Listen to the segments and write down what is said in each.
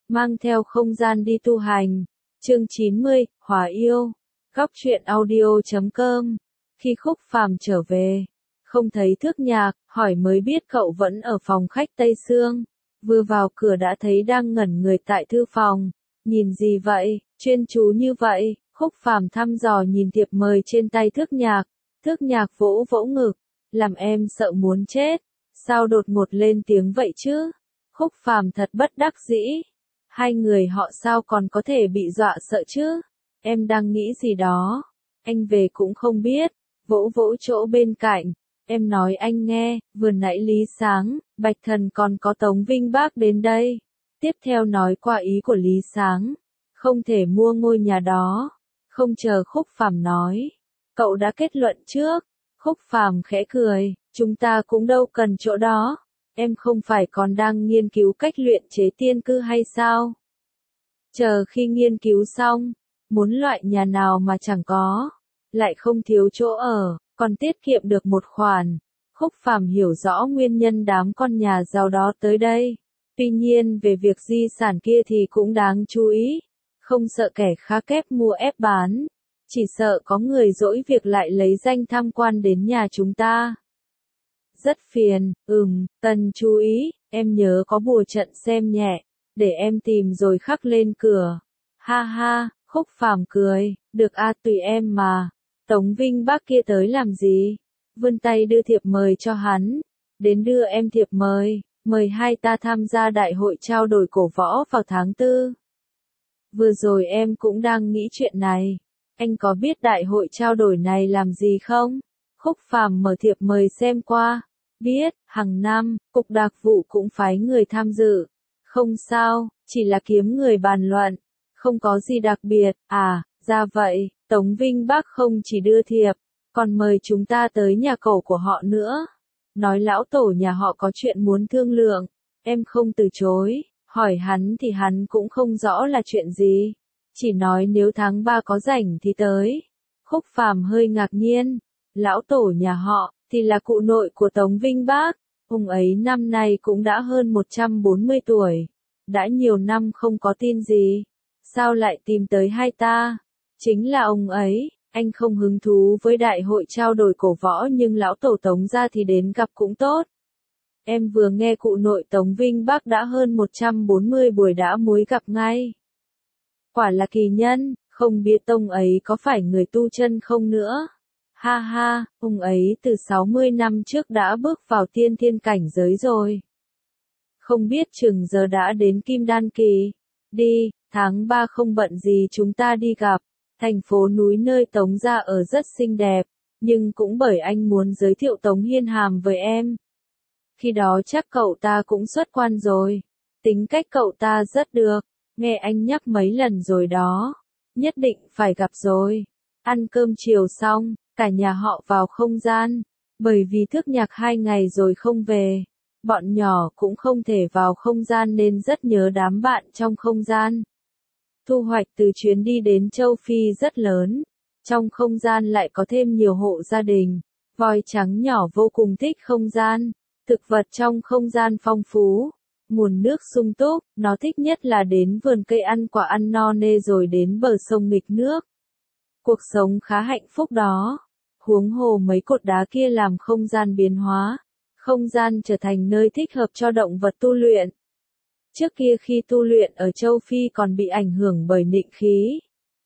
mang theo không gian đi tu hành. Chương 90, Hòa yêu. Góc truyện audio.com. Khi Khúc Phàm trở về, không thấy Thước Nhạc, hỏi mới biết cậu vẫn ở phòng khách Tây Sương. Vừa vào cửa đã thấy đang ngẩn người tại thư phòng. Nhìn gì vậy, chuyên chú như vậy? Khúc Phàm thăm dò nhìn thiệp mời trên tay Thước Nhạc. Thước Nhạc vỗ vỗ ngực, làm em sợ muốn chết. Sao đột ngột lên tiếng vậy chứ? Khúc Phàm thật bất đắc dĩ. Hai người họ sao còn có thể bị dọa sợ chứ? Em đang nghĩ gì đó? Anh về cũng không biết. Vỗ vỗ chỗ bên cạnh. Em nói anh nghe, vừa nãy Lý Sáng, Bạch Thần còn có Tống Vinh Bác đến đây. Tiếp theo nói qua ý của Lý Sáng. Không thể mua ngôi nhà đó. Không chờ Khúc Phàm nói. Cậu đã kết luận trước. Khúc Phàm khẽ cười. Chúng ta cũng đâu cần chỗ đó. Em không phải còn đang nghiên cứu cách luyện chế tiên cư hay sao? Chờ khi nghiên cứu xong, muốn loại nhà nào mà chẳng có, lại không thiếu chỗ ở, còn tiết kiệm được một khoản. Khúc Phàm hiểu rõ nguyên nhân đám con nhà giàu đó tới đây. Tuy nhiên về việc di sản kia thì cũng đáng chú ý. Không sợ kẻ khá kép mua ép bán. Chỉ sợ có người dỗi việc lại lấy danh tham quan đến nhà chúng ta. Rất phiền, Tần chú ý, em nhớ có bùa trận xem nhẹ, để em tìm rồi khắc lên cửa. Ha ha, Khúc Phàm cười, được tùy em mà. Tống Vinh Bác kia tới làm gì? Vươn tay đưa thiệp mời cho hắn. Đến đưa em thiệp mời hai ta tham gia đại hội trao đổi cổ võ vào tháng 4. Vừa rồi em cũng đang nghĩ chuyện này. Anh có biết đại hội trao đổi này làm gì không? Khúc Phàm mở thiệp mời xem qua. Biết, hàng năm, Cục Đặc vụ cũng phái người tham dự. Không sao, chỉ là kiếm người bàn luận. Không có gì đặc biệt, ra vậy, Tống Vinh Bác không chỉ đưa thiệp, còn mời chúng ta tới nhà cậu của họ nữa. Nói lão tổ nhà họ có chuyện muốn thương lượng, em không từ chối, hỏi hắn thì hắn cũng không rõ là chuyện gì. Chỉ nói nếu tháng 3 có rảnh thì tới. Khúc Phàm hơi ngạc nhiên, lão tổ nhà họ, thì là cụ nội của Tống Vinh Bác. Ông ấy năm nay cũng đã hơn 140 tuổi. Đã nhiều năm không có tin gì. Sao lại tìm tới hai ta? Chính là ông ấy. Anh không hứng thú với đại hội trao đổi cổ võ nhưng lão tổ Tống ra thì đến gặp cũng tốt. Em vừa nghe cụ nội Tống Vinh Bác đã hơn 140 buổi đã muối gặp ngay. Quả là kỳ nhân, không biết ông ấy có phải người tu chân không nữa. Ha ha, ông ấy từ 60 năm trước đã bước vào tiên thiên cảnh giới rồi. Không biết chừng giờ đã đến Kim Đan kỳ. Đi, tháng 3 không bận gì chúng ta đi gặp. Thành phố núi nơi Tống gia ở rất xinh đẹp, nhưng cũng bởi anh muốn giới thiệu Tống Hiên Hàm với em. Khi đó chắc cậu ta cũng xuất quan rồi. Tính cách cậu ta rất được, nghe anh nhắc mấy lần rồi đó. Nhất định phải gặp rồi. Ăn cơm chiều xong, cả nhà họ vào không gian. Bởi vì Thước Nhạc 2 ngày rồi không về. Bọn nhỏ cũng không thể vào không gian nên rất nhớ đám bạn trong không gian. Thu hoạch từ chuyến đi đến châu Phi rất lớn. Trong không gian lại có thêm nhiều hộ gia đình. Voi trắng nhỏ vô cùng thích không gian. Thực vật trong không gian phong phú. Nguồn nước sung túc, nó thích nhất là đến vườn cây ăn quả ăn no nê rồi đến bờ sông nghịch nước. Cuộc sống khá hạnh phúc đó. Huống hồ mấy cột đá kia làm không gian biến hóa. Không gian trở thành nơi thích hợp cho động vật tu luyện. Trước kia khi tu luyện ở châu Phi còn bị ảnh hưởng bởi nịnh khí.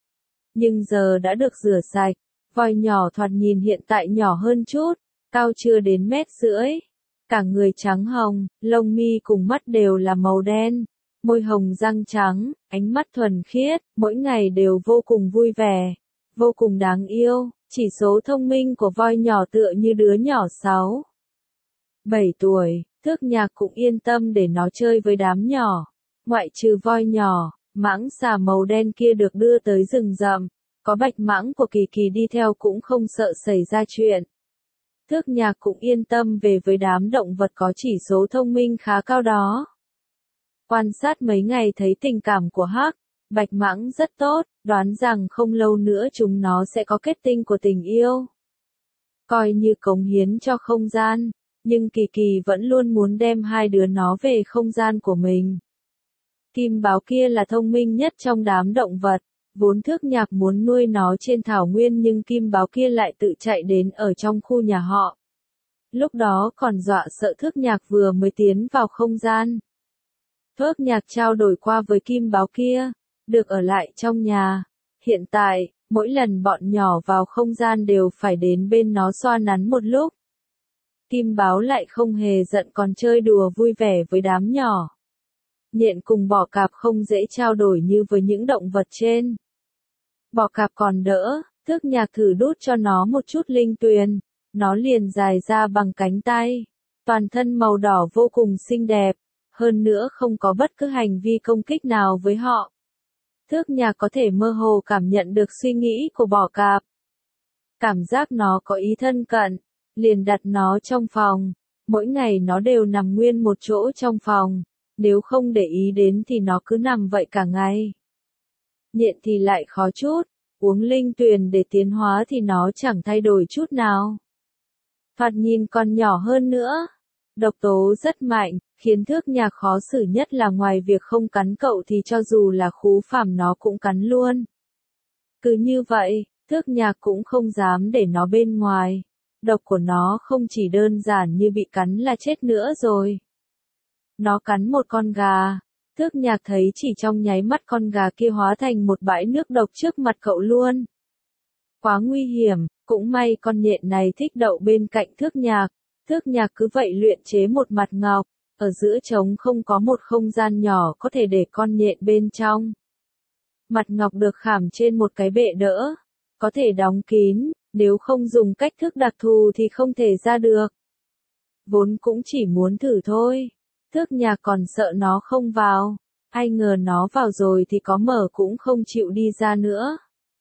Nhưng giờ đã được rửa sạch. Voi nhỏ thoạt nhìn hiện tại nhỏ hơn chút, cao chưa đến 1,5 mét. Cả người trắng hồng, lông mi cùng mắt đều là màu đen. Môi hồng răng trắng, ánh mắt thuần khiết, mỗi ngày đều vô cùng vui vẻ. Vô cùng đáng yêu, chỉ số thông minh của voi nhỏ tựa như đứa nhỏ 6-7 tuổi, Thước Nhạc cũng yên tâm để nó chơi với đám nhỏ. Ngoại trừ voi nhỏ, mãng xà màu đen kia được đưa tới rừng rậm, có bạch mãng của Kỳ Kỳ đi theo cũng không sợ xảy ra chuyện. Thước Nhạc cũng yên tâm về với đám động vật có chỉ số thông minh khá cao đó. Quan sát mấy ngày thấy tình cảm của Bạch Mãng rất tốt, đoán rằng không lâu nữa chúng nó sẽ có kết tinh của tình yêu. Coi như cống hiến cho không gian, nhưng Kỳ Kỳ vẫn luôn muốn đem hai đứa nó về không gian của mình. Kim báo kia là thông minh nhất trong đám động vật. Vốn Thước Nhạc muốn nuôi nó trên thảo nguyên nhưng kim báo kia lại tự chạy đến ở trong khu nhà họ. Lúc đó còn dọa sợ Thước Nhạc vừa mới tiến vào không gian. Thước Nhạc trao đổi qua với kim báo kia, được ở lại trong nhà. Hiện tại, mỗi lần bọn nhỏ vào không gian đều phải đến bên nó xoa nắn một lúc. Kim báo lại không hề giận còn chơi đùa vui vẻ với đám nhỏ. Nhện cùng bọ cạp không dễ trao đổi như với những động vật trên. Bọ cạp còn đỡ, Thước Nhạc thử đút cho nó một chút linh tuyền, nó liền dài ra bằng cánh tay. Toàn thân màu đỏ vô cùng xinh đẹp, hơn nữa không có bất cứ hành vi công kích nào với họ. Thước Nhạc có thể mơ hồ cảm nhận được suy nghĩ của bọ cạp. Cảm giác nó có ý thân cận, liền đặt nó trong phòng. Mỗi ngày nó đều nằm nguyên một chỗ trong phòng, nếu không để ý đến thì nó cứ nằm vậy cả ngày. Nhện thì lại khó chút, uống linh tuyền để tiến hóa thì nó chẳng thay đổi chút nào. Thoạt nhìn còn nhỏ hơn nữa. Độc tố rất mạnh, khiến Thước Nhạc khó xử nhất là ngoài việc không cắn cậu thì cho dù là khú phàm nó cũng cắn luôn. Cứ như vậy, Thước Nhạc cũng không dám để nó bên ngoài. Độc của nó không chỉ đơn giản như bị cắn là chết nữa rồi. Nó cắn một con gà. Thước Nhạc thấy chỉ trong nháy mắt con gà kia hóa thành một bãi nước độc trước mặt cậu luôn. Quá nguy hiểm, cũng may con nhện này thích đậu bên cạnh Thước Nhạc. Thước Nhạc cứ vậy luyện chế một mặt ngọc, ở giữa trống không có một không gian nhỏ có thể để con nhện bên trong. Mặt ngọc được khảm trên một cái bệ đỡ, có thể đóng kín, nếu không dùng cách thức đặc thù thì không thể ra được. Vốn cũng chỉ muốn thử thôi, Thước Nhạc còn sợ nó không vào, ai ngờ nó vào rồi thì có mở cũng không chịu đi ra nữa.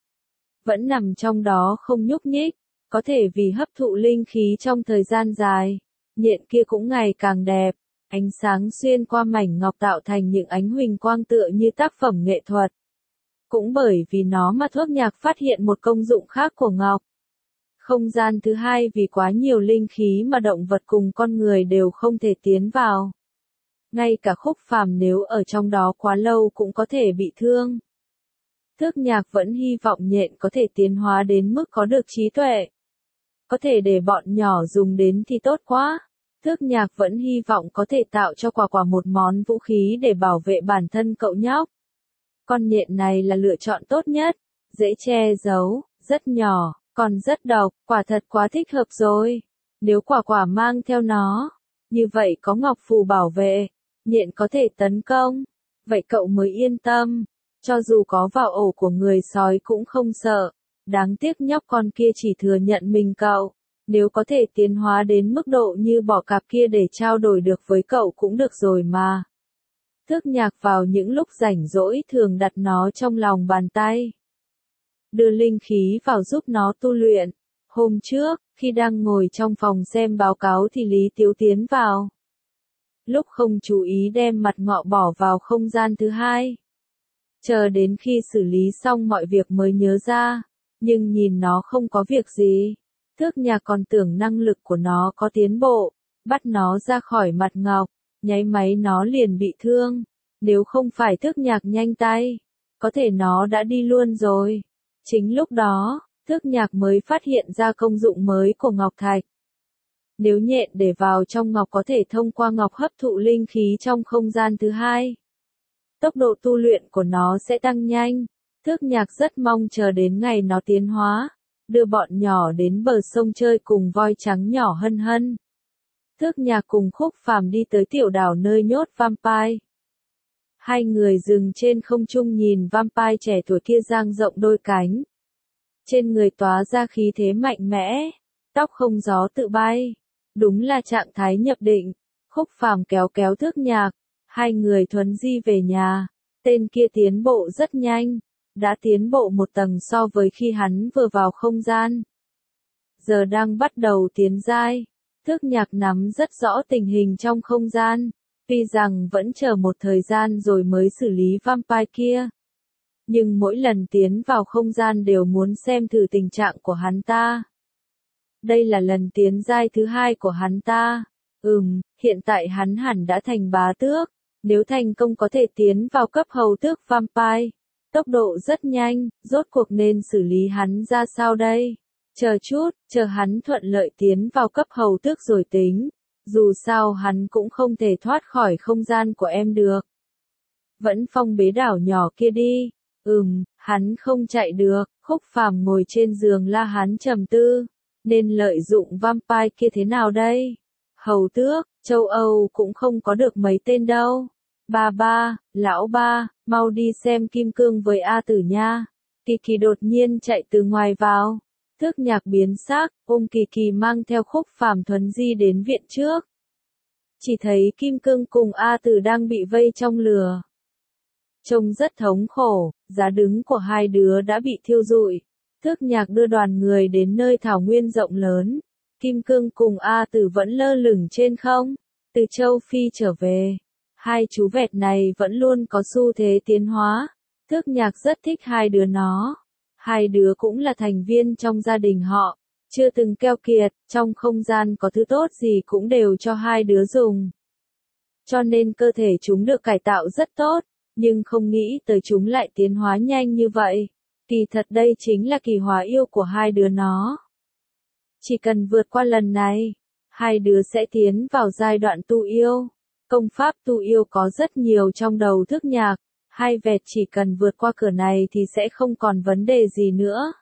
Vẫn nằm trong đó không nhúc nhích. Có thể vì hấp thụ linh khí trong thời gian dài, nhện kia cũng ngày càng đẹp, ánh sáng xuyên qua mảnh ngọc tạo thành những ánh huỳnh quang tựa như tác phẩm nghệ thuật. Cũng bởi vì nó mà Thước Nhạc phát hiện một công dụng khác của ngọc. Không gian thứ hai vì quá nhiều linh khí mà động vật cùng con người đều không thể tiến vào. Ngay cả khúc phàm nếu ở trong đó quá lâu cũng có thể bị thương. Thước Nhạc vẫn hy vọng nhện có thể tiến hóa đến mức có được trí tuệ. Có thể để bọn nhỏ dùng đến thì tốt quá. Thước Nhạc vẫn hy vọng có thể tạo cho quả một món vũ khí để bảo vệ bản thân cậu nhóc. Con nhện này là lựa chọn tốt nhất, dễ che giấu, rất nhỏ, còn rất độc, quả thật quá thích hợp rồi. Nếu quả mang theo nó, như vậy có ngọc phù bảo vệ, nhện có thể tấn công, vậy cậu mới yên tâm. Cho dù có vào ổ của người sói cũng không sợ. Đáng tiếc nhóc con kia chỉ thừa nhận mình cậu. Nếu có thể tiến hóa đến mức độ như bọ cạp kia để trao đổi được với cậu cũng được rồi mà. Thước Nhạc vào những lúc rảnh rỗi thường đặt nó trong lòng bàn tay. Đưa linh khí vào giúp nó tu luyện. Hôm trước, khi đang ngồi trong phòng xem báo cáo thì Lý Tiếu tiến vào. Lúc không chú ý đem mặt ngọ bỏ vào không gian thứ hai. Chờ đến khi xử lý xong mọi việc mới nhớ ra, nhưng nhìn nó không có việc gì. Thước Nhạc còn tưởng năng lực của nó có tiến bộ, bắt nó ra khỏi mặt ngọc, nháy máy nó liền bị thương. Nếu không phải Thước Nhạc nhanh tay, có thể nó đã đi luôn rồi. Chính lúc đó, Thước Nhạc mới phát hiện ra công dụng mới của ngọc thạch. Nếu nhện để vào trong ngọc có thể thông qua ngọc hấp thụ linh khí trong không gian thứ hai. Tốc độ tu luyện của nó sẽ tăng nhanh. Thước Nhạc rất mong chờ đến ngày nó tiến hóa, đưa bọn nhỏ đến bờ sông chơi cùng voi trắng nhỏ Hân Hân. Thước Nhạc cùng Khúc Phàm đi tới tiểu đảo nơi nhốt vampire. Hai người dừng trên không trung nhìn vampire trẻ tuổi kia dang rộng đôi cánh. Trên người tỏa ra khí thế mạnh mẽ, tóc không gió tự bay. Đúng là trạng thái nhập định. Khúc Phàm kéo kéo Thước Nhạc. Hai người thuấn di về nhà, tên kia tiến bộ rất nhanh, đã tiến bộ một tầng so với khi hắn vừa vào không gian. Giờ đang bắt đầu tiến giai, Thước Nhạc nắm rất rõ tình hình trong không gian, tuy rằng vẫn chờ một thời gian rồi mới xử lý vampire kia. Nhưng mỗi lần tiến vào không gian đều muốn xem thử tình trạng của hắn ta. Đây là lần tiến giai thứ hai của hắn ta. Hiện tại hắn hẳn đã thành bá tước. Nếu thành công có thể tiến vào cấp hầu tước vampire, tốc độ rất nhanh, rốt cuộc nên xử lý hắn ra sao đây? Chờ chút, chờ hắn thuận lợi tiến vào cấp hầu tước rồi tính. Dù sao hắn cũng không thể thoát khỏi không gian của em được. Vẫn phong bế đảo nhỏ kia đi. Hắn không chạy được. Khúc Phàm ngồi trên giường la hắn trầm tư. Nên lợi dụng vampire kia thế nào đây? Hầu tước, châu Âu cũng không có được mấy tên đâu. Ba, lão ba, mau đi xem kim cương với A Tử nha. Kỳ Kỳ đột nhiên chạy từ ngoài vào. Thước Nhạc biến sắc, ôm Kỳ Kỳ mang theo Khúc Phàm thuấn di đến viện trước. Chỉ thấy kim cương cùng A Tử đang bị vây trong lửa. Trông rất thống khổ, giá đứng của hai đứa đã bị thiêu rụi. Thước Nhạc đưa đoàn người đến nơi thảo nguyên rộng lớn. Kim cương cùng A Tử vẫn lơ lửng trên không. Từ châu Phi trở về. Hai chú vẹt này vẫn luôn có xu thế tiến hóa. Thước Nhạc rất thích hai đứa nó. Hai đứa cũng là thành viên trong gia đình họ. Chưa từng keo kiệt, trong không gian có thứ tốt gì cũng đều cho hai đứa dùng. Cho nên cơ thể chúng được cải tạo rất tốt, nhưng không nghĩ tới chúng lại tiến hóa nhanh như vậy. Kỳ thật đây chính là kỳ hóa yêu của hai đứa nó. Chỉ cần vượt qua lần này, hai đứa sẽ tiến vào giai đoạn tu yêu. Công pháp tu yêu có rất nhiều trong đầu Thước Nhạc. Hai vẹt chỉ cần vượt qua cửa này thì sẽ không còn vấn đề gì nữa.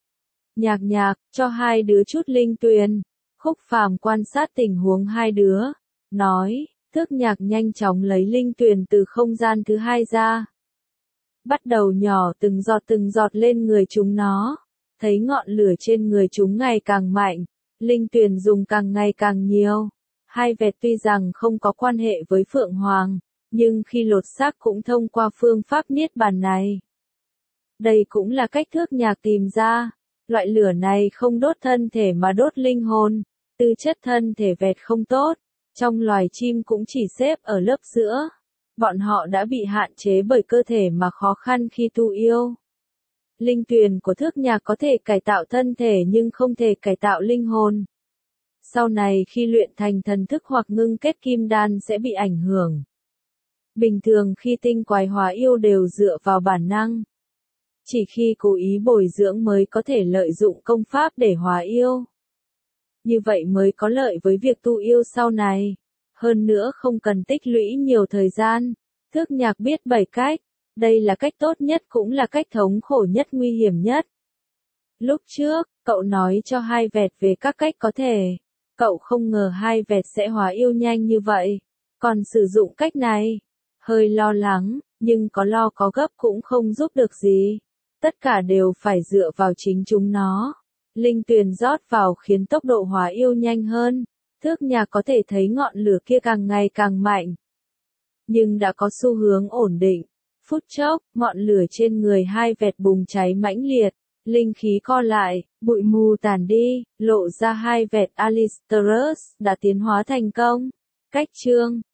Nhạc, cho hai đứa chút linh tuyền. Khúc Phàm quan sát tình huống hai đứa. Nói, Thước Nhạc nhanh chóng lấy linh tuyền từ không gian thứ hai ra. Bắt đầu nhỏ từng giọt lên người chúng nó. Thấy ngọn lửa trên người chúng ngày càng mạnh. Linh tuyền dùng càng ngày càng nhiều. Hai vẹt tuy rằng không có quan hệ với Phượng Hoàng. Nhưng khi lột xác cũng thông qua phương pháp niết bàn này. Đây cũng là cách Thước Nhạc tìm ra. Loại lửa này không đốt thân thể mà đốt linh hồn. Tư chất thân thể vẹt không tốt. Trong loài chim cũng chỉ xếp ở lớp giữa. Bọn họ đã bị hạn chế bởi cơ thể mà khó khăn khi tu yêu. Linh tuyền của Thước Nhạc có thể cải tạo thân thể nhưng không thể cải tạo linh hồn. Sau này khi luyện thành thần thức hoặc ngưng kết kim đan sẽ bị ảnh hưởng. Bình thường khi tinh quái hóa yêu đều dựa vào bản năng. Chỉ khi cố ý bồi dưỡng mới có thể lợi dụng công pháp để hóa yêu. Như vậy mới có lợi với việc tu yêu sau này. Hơn nữa không cần tích lũy nhiều thời gian. Thước Nhạc biết 7 cách. Đây là cách tốt nhất cũng là cách thống khổ nhất nguy hiểm nhất. Lúc trước, cậu nói cho hai vẹt về các cách có thể. Cậu không ngờ hai vẹt sẽ hóa yêu nhanh như vậy. Còn sử dụng cách này. Hơi lo lắng, nhưng có lo có gấp cũng không giúp được gì. Tất cả đều phải dựa vào chính chúng nó. Linh tuyền rót vào khiến tốc độ hóa yêu nhanh hơn. Thước Nhạc có thể thấy ngọn lửa kia càng ngày càng mạnh. Nhưng đã có xu hướng ổn định. Phút chốc, ngọn lửa trên người hai vẹt bùng cháy mãnh liệt. Linh khí co lại, bụi mù tàn đi, lộ ra hai vẹt Alisterus đã tiến hóa thành công. Cách chương